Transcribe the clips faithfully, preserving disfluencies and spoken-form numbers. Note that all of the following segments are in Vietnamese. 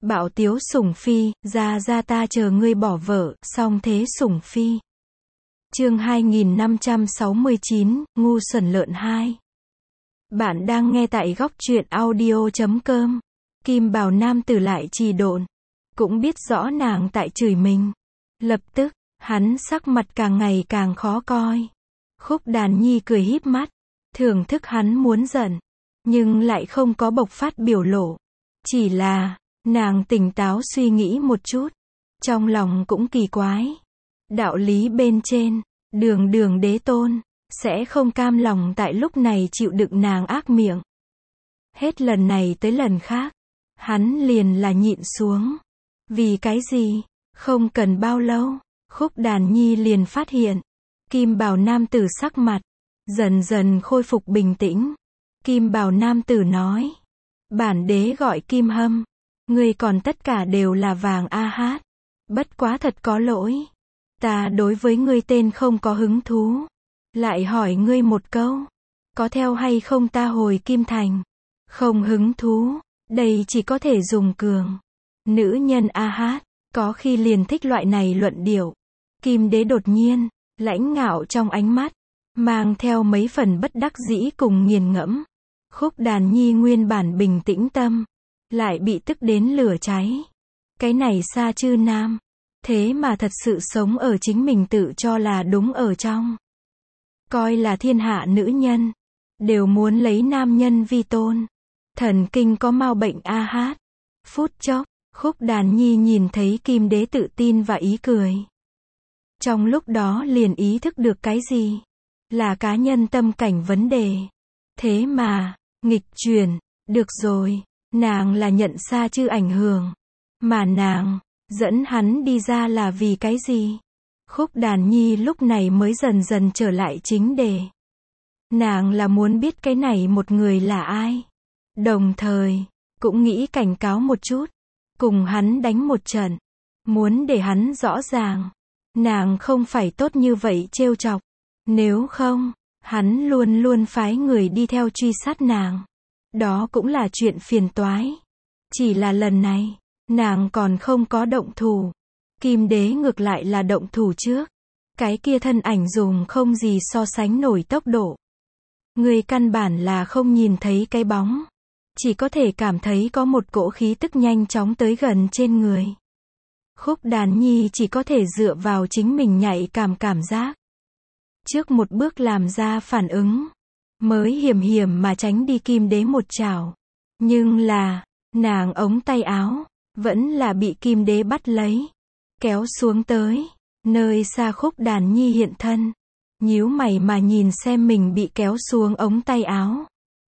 Bạo tiếu sủng phi, ra ra ta chờ ngươi bỏ vợ, song thế sủng phi. Chương hai nghìn năm trăm sáu mươi chín, ngu xuẩn lợn hai. Bạn đang nghe tại góc truyện audio chấm com. Kim bào nam tử lại trì độn. Cũng biết rõ nàng tại chửi mình. Lập tức, hắn sắc mặt càng ngày càng khó coi. Khúc Đàn Nhi cười híp mắt, thưởng thức hắn muốn giận, nhưng lại không có bộc phát biểu lộ. Chỉ là, nàng tỉnh táo suy nghĩ một chút, trong lòng cũng kỳ quái. Đạo lý bên trên, đường đường đế tôn, sẽ không cam lòng tại lúc này chịu đựng nàng ác miệng. Hết lần này tới lần khác, hắn liền là nhịn xuống. Vì cái gì? Không cần bao lâu, Khúc Đàn Nhi liền phát hiện, kim bào nam tử sắc mặt dần dần khôi phục bình tĩnh. Kim bào nam tử nói, bản đế gọi Kim Hâm, ngươi còn tất cả đều là vàng a hát. Bất quá thật có lỗi, ta đối với ngươi tên không có hứng thú. Lại hỏi ngươi một câu, có theo hay không ta hồi Kim Thành? Không hứng thú, đây chỉ có thể dùng cường. Nữ nhân a hát, có khi liền thích loại này luận điệu. Kim đế đột nhiên, lãnh ngạo trong ánh mắt, mang theo mấy phần bất đắc dĩ cùng nghiền ngẫm. Khúc Đàn Nhi nguyên bản bình tĩnh tâm, lại bị tức đến lửa cháy. Cái này Sa Chư Nam, thế mà thật sự sống ở chính mình tự cho là đúng ở trong. Coi là thiên hạ nữ nhân, đều muốn lấy nam nhân vi tôn. Thần kinh có mau bệnh a hát. Phút chốc, Khúc Đàn Nhi nhìn thấy Kim đế tự tin và ý cười. Trong lúc đó liền ý thức được cái gì? Là cá nhân tâm cảnh vấn đề. Thế mà, nghịch chuyển, được rồi, nàng là nhận Sa Chư ảnh hưởng. Mà nàng, dẫn hắn đi ra là vì cái gì? Khúc Đàn Nhi lúc này mới dần dần trở lại chính đề. Nàng là muốn biết cái này một người là ai. Đồng thời, cũng nghĩ cảnh cáo một chút. Cùng hắn đánh một trận. Muốn để hắn rõ ràng. Nàng không phải tốt như vậy trêu chọc. Nếu không, hắn luôn luôn phái người đi theo truy sát nàng. Đó cũng là chuyện phiền toái. Chỉ là lần này, nàng còn không có động thủ. Kim đế ngược lại là động thủ trước. Cái kia thân ảnh dùng không gì so sánh nổi tốc độ. Người căn bản là không nhìn thấy cái bóng. Chỉ có thể cảm thấy có một cỗ khí tức nhanh chóng tới gần trên người. Khúc Đàn Nhi chỉ có thể dựa vào chính mình nhạy cảm cảm giác. Trước một bước làm ra phản ứng. Mới hiểm hiểm mà tránh đi Kim đế một chảo. Nhưng là, nàng ống tay áo, vẫn là bị Kim đế bắt lấy. Kéo xuống tới, nơi xa Khúc Đàn Nhi hiện thân. Nhíu mày mà nhìn xem mình bị kéo xuống ống tay áo.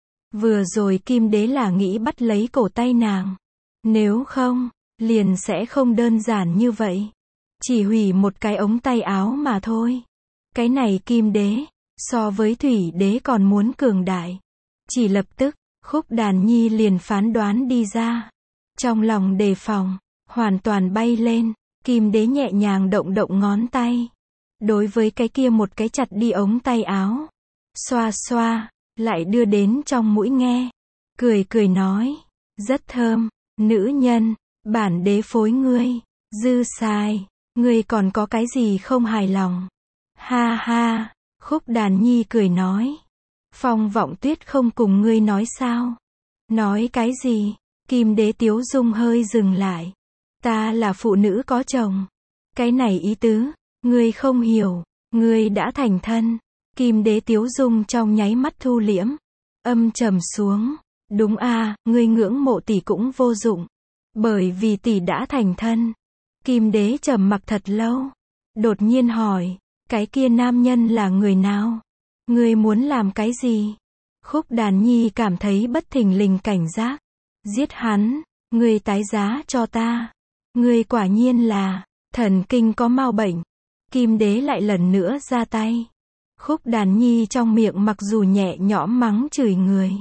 Vừa rồi Kim đế là nghĩ bắt lấy cổ tay nàng. Nếu không, liền sẽ không đơn giản như vậy. Chỉ hủy một cái ống tay áo mà thôi. Cái này Kim đế, so với Thủy đế còn muốn cường đại. Chỉ lập tức, Khúc Đàn Nhi liền phán đoán đi ra. Trong lòng đề phòng, hoàn toàn bay lên. Kim đế nhẹ nhàng động động ngón tay. Đối với cái kia một cái chặt đi ống tay áo. Xoa xoa, lại đưa đến trong mũi nghe. Cười cười nói, rất thơm, nữ nhân, bản đế phối ngươi, dư xài, ngươi còn có cái gì không hài lòng? Ha ha, Khúc Đàn Nhi cười nói. Phong Vọng Tuyết không cùng ngươi nói sao? Nói cái gì? Kim đế tiếu dung hơi dừng lại. Ta là phụ nữ có chồng. Cái này ý tứ, ngươi không hiểu, ngươi đã thành thân. Kim đế tiếu dung trong nháy mắt thu liễm, âm trầm xuống. Đúng a, ngươi ngưỡng mộ tỷ cũng vô dụng. Bởi vì tỷ đã thành thân. Kim đế trầm mặc thật lâu. Đột nhiên hỏi, cái kia nam nhân là người nào? Ngươi muốn làm cái gì? Khúc Đàn Nhi cảm thấy bất thình lình cảnh giác. Giết hắn, ngươi tái giá cho ta. Ngươi quả nhiên là thần kinh có mau bệnh. Kim đế lại lần nữa ra tay. Khúc Đàn Nhi trong miệng mặc dù nhẹ nhõm mắng chửi người.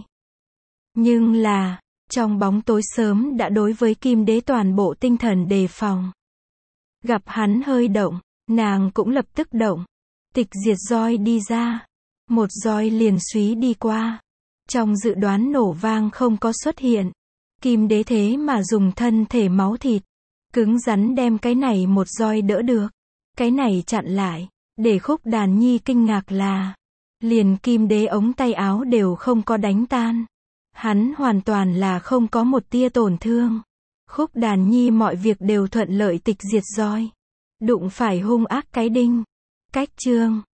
Nhưng là, trong bóng tối sớm đã đối với Kim đế toàn bộ tinh thần đề phòng. Gặp hắn hơi động, nàng cũng lập tức động. Tịch diệt roi đi ra. Một roi liền súy đi qua. Trong dự đoán nổ vang không có xuất hiện. Kim đế thế mà dùng thân thể máu thịt, cứng rắn đem cái này một roi đỡ được. Cái này chặn lại, để Khúc Đàn Nhi kinh ngạc là, liền kim đế ống tay áo đều không có đánh tan. Hắn hoàn toàn là không có một tia tổn thương. Khúc Đàn Nhi mọi việc đều thuận lợi tịch diệt roi. Đụng phải hung ác cái đinh. Cách chương